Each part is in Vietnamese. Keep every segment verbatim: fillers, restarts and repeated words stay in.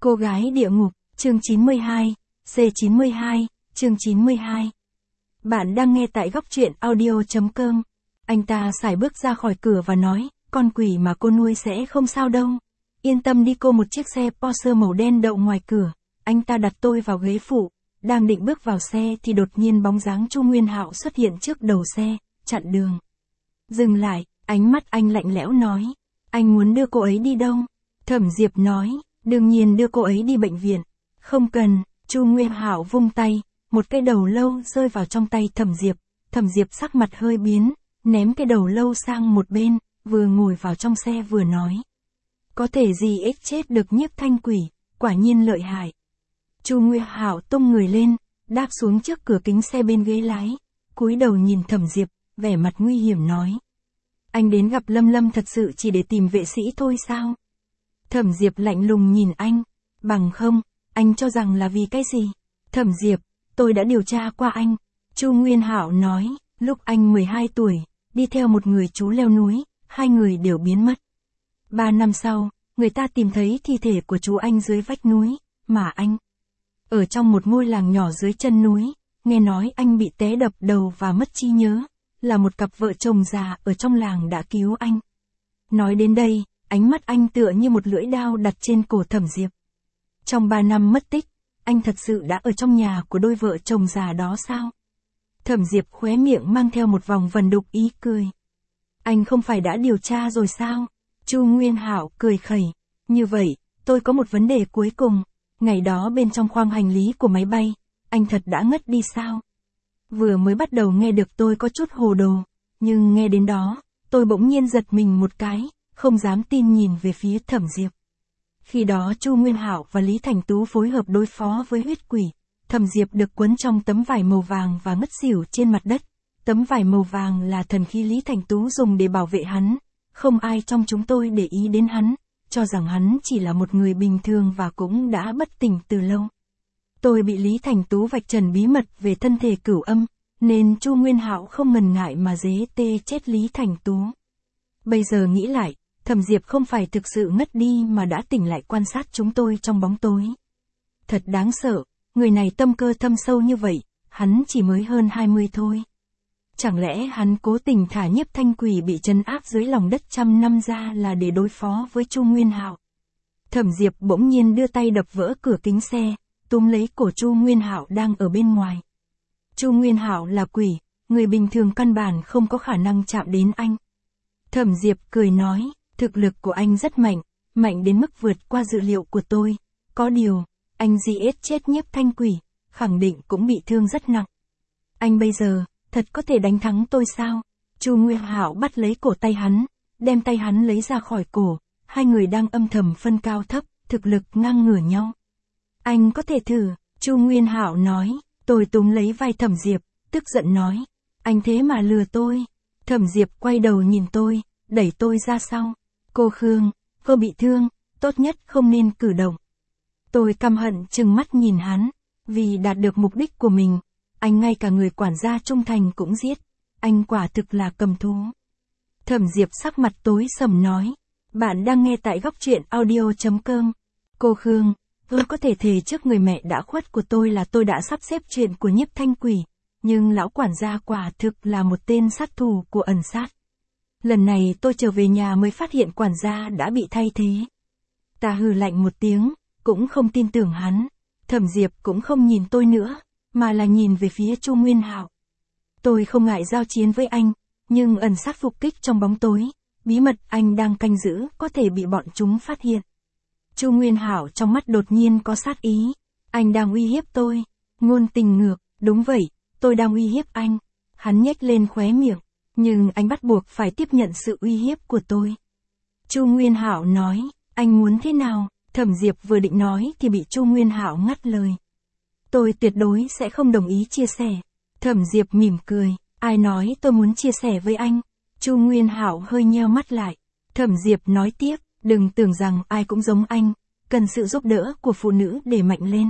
Cô gái địa ngục, chương chín mươi hai, C chín mươi hai, chương chín mươi hai. Bạn đang nghe tại góc truyện audio chấm com. Anh ta sải bước ra khỏi cửa và nói, con quỷ mà cô nuôi sẽ không sao đâu. Yên tâm đi cô. Một chiếc xe Porsche màu đen đậu ngoài cửa. Anh ta đặt tôi vào ghế phụ. Đang định bước vào xe thì đột nhiên bóng dáng Chu Nguyên Hạo xuất hiện trước đầu xe, chặn đường. Dừng lại, ánh mắt anh lạnh lẽo nói. Anh muốn đưa cô ấy đi đâu? Thẩm Diệp nói, đương nhiên đưa cô ấy đi bệnh viện. Không cần. Chu Nguyên Hạo vung tay, một cây đầu lâu rơi vào trong tay Thẩm Diệp. Thẩm Diệp sắc mặt hơi biến, ném cái đầu lâu sang một bên, vừa ngồi vào trong xe vừa nói. Có thể gì ích chết được Nhiếp Thanh Quỷ, quả nhiên lợi hại. Chu Nguyên Hạo tung người lên, đáp xuống trước cửa kính xe bên ghế lái, cúi đầu nhìn Thẩm Diệp, vẻ mặt nguy hiểm nói. Anh đến gặp Lâm Lâm thật sự chỉ để tìm vệ sĩ thôi sao? Thẩm Diệp lạnh lùng nhìn anh, bằng không, anh cho rằng là vì cái gì? Thẩm Diệp, tôi đã điều tra qua anh. Chu Nguyên Hạo nói, lúc anh mười hai tuổi, đi theo một người chú leo núi, hai người đều biến mất. Ba năm sau, người ta tìm thấy thi thể của chú anh dưới vách núi, mà anh ở trong một ngôi làng nhỏ dưới chân núi, nghe nói anh bị té đập đầu và mất trí nhớ, là một cặp vợ chồng già ở trong làng đã cứu anh. Nói đến đây, ánh mắt anh tựa như một lưỡi dao đặt trên cổ Thẩm Diệp. Trong ba năm mất tích, anh thật sự đã ở trong nhà của đôi vợ chồng già đó sao? Thẩm Diệp khóe miệng mang theo một vòng vần đục ý cười. Anh không phải đã điều tra rồi sao? Chu Nguyên Hạo cười khẩy. Như vậy, tôi có một vấn đề cuối cùng. Ngày đó bên trong khoang hành lý của máy bay, anh thật đã ngất đi sao? Vừa mới bắt đầu nghe được tôi có chút hồ đồ, nhưng nghe đến đó, tôi bỗng nhiên giật mình một cái, không dám tin nhìn về phía Thẩm Diệp. Khi đó Chu Nguyên Hạo và Lý Thành Tú phối hợp đối phó với huyết quỷ. Thẩm Diệp được quấn trong tấm vải màu vàng và ngất xỉu trên mặt đất. Tấm vải màu vàng là thần khí Lý Thành Tú dùng để bảo vệ hắn. Không ai trong chúng tôi để ý đến hắn, cho rằng hắn chỉ là một người bình thường và cũng đã bất tỉnh từ lâu. Tôi bị Lý Thành Tú vạch trần bí mật về thân thể Cửu Âm, nên Chu Nguyên Hạo không ngần ngại mà dế tê chết Lý Thành Tú. Bây giờ nghĩ lại, Thẩm Diệp không phải thực sự ngất đi mà đã tỉnh lại quan sát chúng tôi trong bóng tối. Thật đáng sợ, người này tâm cơ thâm sâu như vậy, hắn chỉ mới hơn hai mươi thôi. Chẳng lẽ hắn cố tình thả Nhiếp Thanh Quỷ bị trấn áp dưới lòng đất trăm năm ra là để đối phó với Chu Nguyên Hạo? Thẩm Diệp bỗng nhiên đưa tay đập vỡ cửa kính xe, túm lấy cổ Chu Nguyên Hạo đang ở bên ngoài. Chu Nguyên Hạo là quỷ, người bình thường căn bản không có khả năng chạm đến anh. Thẩm Diệp cười nói, thực lực của anh rất mạnh, mạnh đến mức vượt qua dự liệu của tôi. Có điều, anh giết chết Nhiếp Thanh Quỷ, khẳng định cũng bị thương rất nặng. Anh bây giờ, thật có thể đánh thắng tôi sao? Chu Nguyên Hạo bắt lấy cổ tay hắn, đem tay hắn lấy ra khỏi cổ, hai người đang âm thầm phân cao thấp, thực lực ngang ngửa nhau. Anh có thể thử, Chu Nguyên Hạo nói. Tôi túm lấy vai Thẩm Diệp, tức giận nói, anh thế mà lừa tôi. Thẩm Diệp quay đầu nhìn tôi, đẩy tôi ra sau. Cô Khương, cô bị thương, tốt nhất không nên cử động. Tôi căm hận trừng mắt nhìn hắn, vì đạt được mục đích của mình, anh ngay cả người quản gia trung thành cũng giết, anh quả thực là cầm thú. Thẩm Diệp sắc mặt tối sầm nói, bạn đang nghe tại góc truyện audio chấm com. Cô Khương, tôi có thể thề trước người mẹ đã khuất của tôi là tôi đã sắp xếp chuyện của Nhiếp Thanh Quỷ, nhưng lão quản gia quả thực là một tên sát thủ của ẩn sát. Lần này tôi trở về nhà mới phát hiện quản gia đã bị thay thế. Ta hừ lạnh một tiếng, cũng không tin tưởng hắn. Thẩm Diệp cũng không nhìn tôi nữa, mà là nhìn về phía Chu Nguyên Hạo. Tôi không ngại giao chiến với anh, nhưng ẩn sát phục kích trong bóng tối, bí mật anh đang canh giữ có thể bị bọn chúng phát hiện. Chu Nguyên Hạo trong mắt đột nhiên có sát ý. Anh đang uy hiếp tôi. Ngôn tình ngược, đúng vậy, tôi đang uy hiếp anh. Hắn nhếch lên khóe miệng, nhưng anh bắt buộc phải tiếp nhận sự uy hiếp của tôi. Chu Nguyên Hạo nói, anh muốn thế nào? Thẩm Diệp vừa định nói thì bị Chu Nguyên Hạo ngắt lời. Tôi tuyệt đối sẽ không đồng ý chia sẻ. Thẩm Diệp mỉm cười, ai nói tôi muốn chia sẻ với anh? Chu Nguyên Hạo hơi nheo mắt lại. Thẩm Diệp nói tiếp, đừng tưởng rằng ai cũng giống anh, cần sự giúp đỡ của phụ nữ để mạnh lên.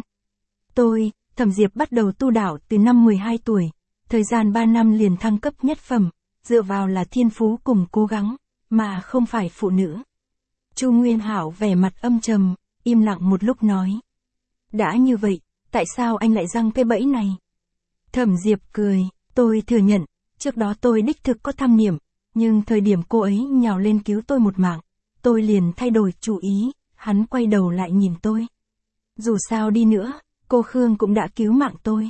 Tôi, Thẩm Diệp bắt đầu tu đạo từ năm mười hai tuổi, thời gian ba năm liền thăng cấp nhất phẩm, dựa vào là thiên phú cùng cố gắng, mà không phải phụ nữ. Chu Nguyên Hạo vẻ mặt âm trầm, im lặng một lúc nói. Đã như vậy, tại sao anh lại giăng cái bẫy này? Thẩm Diệp cười, tôi thừa nhận, trước đó tôi đích thực có tham niệm, nhưng thời điểm cô ấy nhào lên cứu tôi một mạng, tôi liền thay đổi chủ ý, hắn quay đầu lại nhìn tôi. Dù sao đi nữa, cô Khương cũng đã cứu mạng tôi.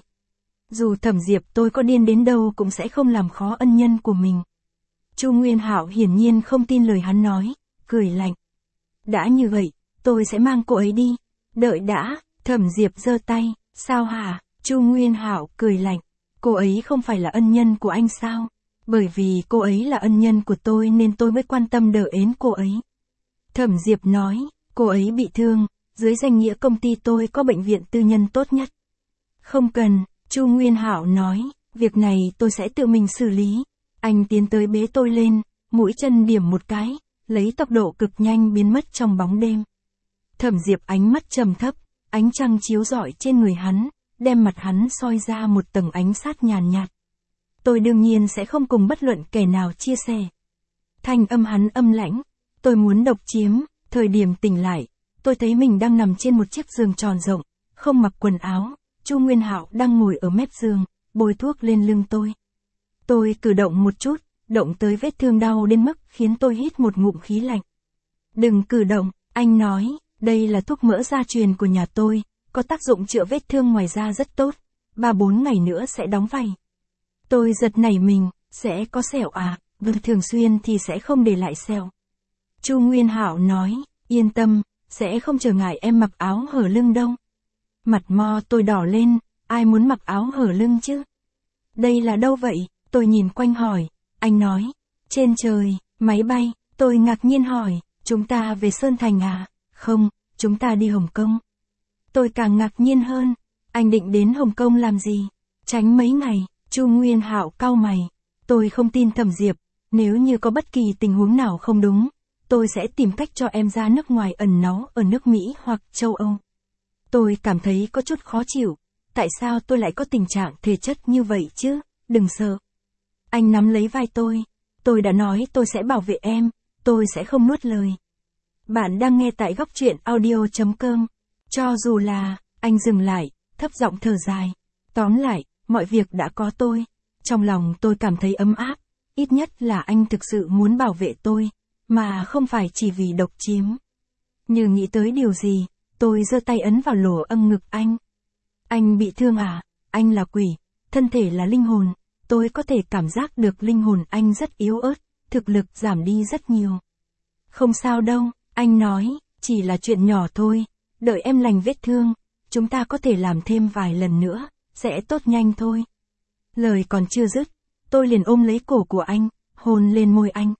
Dù Thẩm Diệp tôi có điên đến đâu cũng sẽ không làm khó ân nhân của mình. Chu Nguyên Hạo hiển nhiên không tin lời hắn nói, cười lạnh. Đã như vậy, tôi sẽ mang cô ấy đi. Đợi đã, Thẩm Diệp giơ tay, sao hả? Chu Nguyên Hạo cười lạnh. Cô ấy không phải là ân nhân của anh sao? Bởi vì cô ấy là ân nhân của tôi nên tôi mới quan tâm đỡ ến cô ấy. Thẩm Diệp nói, cô ấy bị thương, dưới danh nghĩa công ty tôi có bệnh viện tư nhân tốt nhất. Không cần, Chu Nguyên Hạo nói, việc này tôi sẽ tự mình xử lý. Anh tiến tới bế tôi lên, mũi chân điểm một cái, lấy tốc độ cực nhanh biến mất trong bóng đêm. Thẩm Diệp ánh mắt trầm thấp, ánh trăng chiếu rọi trên người hắn, đem mặt hắn soi ra một tầng ánh sát nhàn nhạt. Tôi đương nhiên sẽ không cùng bất luận kẻ nào chia sẻ. Thanh âm hắn âm lãnh, tôi muốn độc chiếm, thời điểm tỉnh lại, tôi thấy mình đang nằm trên một chiếc giường tròn rộng, không mặc quần áo, Chu Nguyên Hạo đang ngồi ở mép giường, bôi thuốc lên lưng tôi. Tôi cử động một chút, động tới vết thương đau đến mức khiến tôi hít một ngụm khí lạnh. Đừng cử động, anh nói, đây là thuốc mỡ gia truyền của nhà tôi, có tác dụng chữa vết thương ngoài da rất tốt, ba bốn ngày nữa sẽ đóng vảy. Tôi giật nảy mình, sẽ có sẹo à, vâng thường xuyên thì sẽ không để lại sẹo. Chu Nguyên Hạo nói, yên tâm, sẽ không trở ngại em mặc áo hở lưng đâu. Mặt mo tôi đỏ lên, ai muốn mặc áo hở lưng chứ? Đây là đâu vậy? Tôi nhìn quanh hỏi, anh nói, trên trời, máy bay, tôi ngạc nhiên hỏi, chúng ta về Sơn Thành à? Không, chúng ta đi Hồng Kông. Tôi càng ngạc nhiên hơn, anh định đến Hồng Kông làm gì? Tránh mấy ngày, Chu Nguyên Hạo cau mày, tôi không tin Thẩm Diệp, nếu như có bất kỳ tình huống nào không đúng, tôi sẽ tìm cách cho em ra nước ngoài ẩn náu ở nước Mỹ hoặc châu Âu. Tôi cảm thấy có chút khó chịu, tại sao tôi lại có tình trạng thể chất như vậy chứ, đừng sợ. Anh nắm lấy vai tôi, tôi đã nói tôi sẽ bảo vệ em, tôi sẽ không nuốt lời. Bạn đang nghe tại góc truyện audio chấm com. Cho dù là, anh dừng lại, thấp giọng thở dài. Tóm lại, mọi việc đã có tôi. Trong lòng tôi cảm thấy ấm áp, ít nhất là anh thực sự muốn bảo vệ tôi, mà không phải chỉ vì độc chiếm. Như nghĩ tới điều gì, tôi giơ tay ấn vào lỗ âm ngực anh. Anh bị thương à? Anh là quỷ, thân thể là linh hồn. Tôi có thể cảm giác được linh hồn anh rất yếu ớt, thực lực giảm đi rất nhiều. Không sao đâu, anh nói, chỉ là chuyện nhỏ thôi, đợi em lành vết thương, chúng ta có thể làm thêm vài lần nữa, sẽ tốt nhanh thôi. Lời còn chưa dứt, tôi liền ôm lấy cổ của anh, hôn lên môi anh.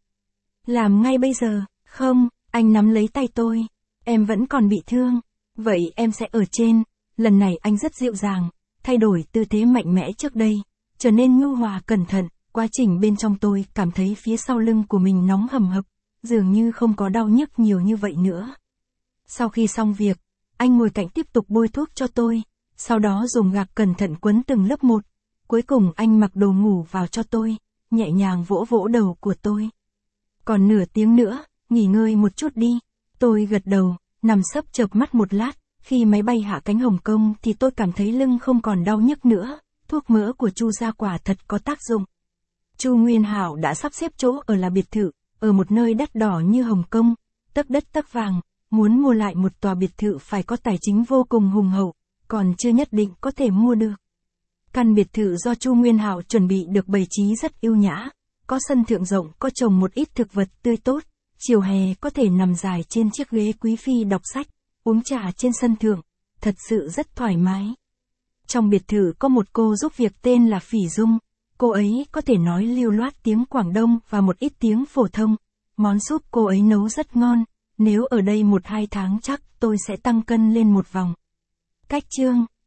Làm ngay bây giờ, không, anh nắm lấy tay tôi, em vẫn còn bị thương, vậy em sẽ ở trên, lần này anh rất dịu dàng, thay đổi tư thế mạnh mẽ trước đây, trở nên nhu hòa cẩn thận, quá trình bên trong tôi cảm thấy phía sau lưng của mình nóng hầm hập, dường như không có đau nhức nhiều như vậy nữa. Sau khi xong việc, anh ngồi cạnh tiếp tục bôi thuốc cho tôi, sau đó dùng gạc cẩn thận quấn từng lớp một, cuối cùng anh mặc đồ ngủ vào cho tôi, nhẹ nhàng vỗ vỗ đầu của tôi. Còn nửa tiếng nữa, nghỉ ngơi một chút đi, tôi gật đầu, nằm sấp chợp mắt một lát, khi máy bay hạ cánh Hồng Kông thì tôi cảm thấy lưng không còn đau nhức nữa, thuốc mỡ của Chu gia quả thật có tác dụng. Chu Nguyên Hạo đã sắp xếp chỗ ở là biệt thự, ở một nơi đắt đỏ như Hồng Kông, tấc đất tấc vàng, muốn mua lại một tòa biệt thự phải có tài chính vô cùng hùng hậu, còn chưa nhất định có thể mua được. Căn biệt thự do Chu Nguyên Hạo chuẩn bị được bày trí rất yêu nhã, có sân thượng rộng, có trồng một ít thực vật tươi tốt, chiều hè có thể nằm dài trên chiếc ghế quý phi đọc sách, uống trà trên sân thượng, thật sự rất thoải mái. Trong biệt thự có một cô giúp việc tên là Phỉ Dung, cô ấy có thể nói lưu loát tiếng Quảng Đông và một ít tiếng phổ thông, món súp cô ấy nấu rất ngon, nếu ở đây một hai tháng chắc tôi sẽ tăng cân lên một vòng. Cách chương